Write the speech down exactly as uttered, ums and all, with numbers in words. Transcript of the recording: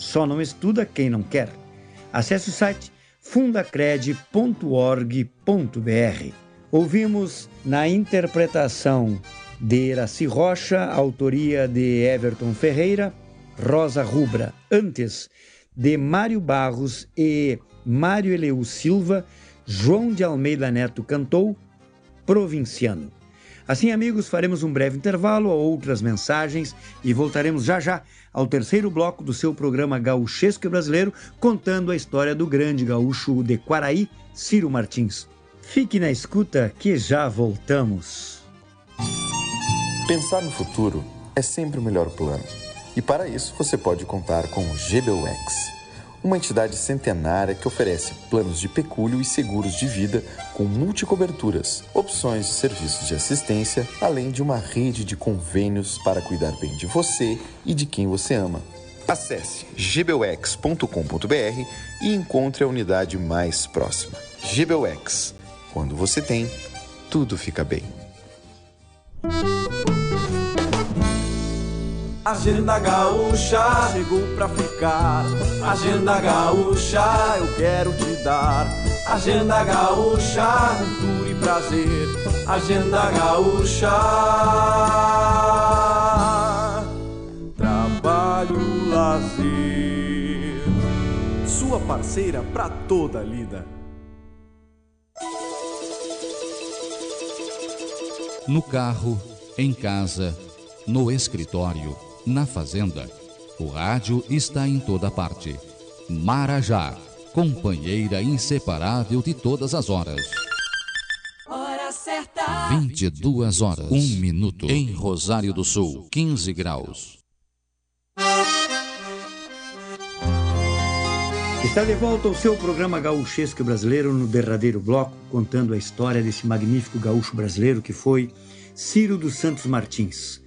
Só não estuda quem não quer. Acesse o site fundacred ponto org ponto br. Ouvimos na interpretação de Iraci Rocha, autoria de Everton Ferreira, Rosa Rubra, antes de Mário Barros e Mário Eleu Silva, João de Almeida Neto cantou Provinciano. Assim, amigos, faremos um breve intervalo a outras mensagens e voltaremos já já ao terceiro bloco do seu programa Gauchesco e Brasileiro, contando a história do grande gaúcho de Quaraí, Ciro Martins. Fique na escuta que já voltamos. Pensar no futuro é sempre o melhor plano. E para isso você pode contar com o G B U X, uma entidade centenária que oferece planos de pecúlio e seguros de vida com multicoberturas, opções de serviços de assistência, além de uma rede de convênios para cuidar bem de você e de quem você ama. Acesse g b u x ponto com ponto br e encontre a unidade mais próxima. G B U X. Quando você tem, tudo fica bem. Agenda Gaúcha chegou pra ficar. Agenda Gaúcha eu quero te dar. Agenda Gaúcha, cultura e prazer. Agenda Gaúcha, trabalho, lazer. Sua parceira pra toda a lida. No carro, em casa, no escritório, na fazenda, o rádio está em toda parte. Marajá, companheira inseparável de todas as horas. Hora certa. vinte e duas horas, um minuto. Em Rosário do Sul, quinze graus. Está de volta o seu programa Gauchesco Brasileiro no derradeiro bloco, contando a história desse magnífico gaúcho brasileiro que foi Ciro dos Santos Martins.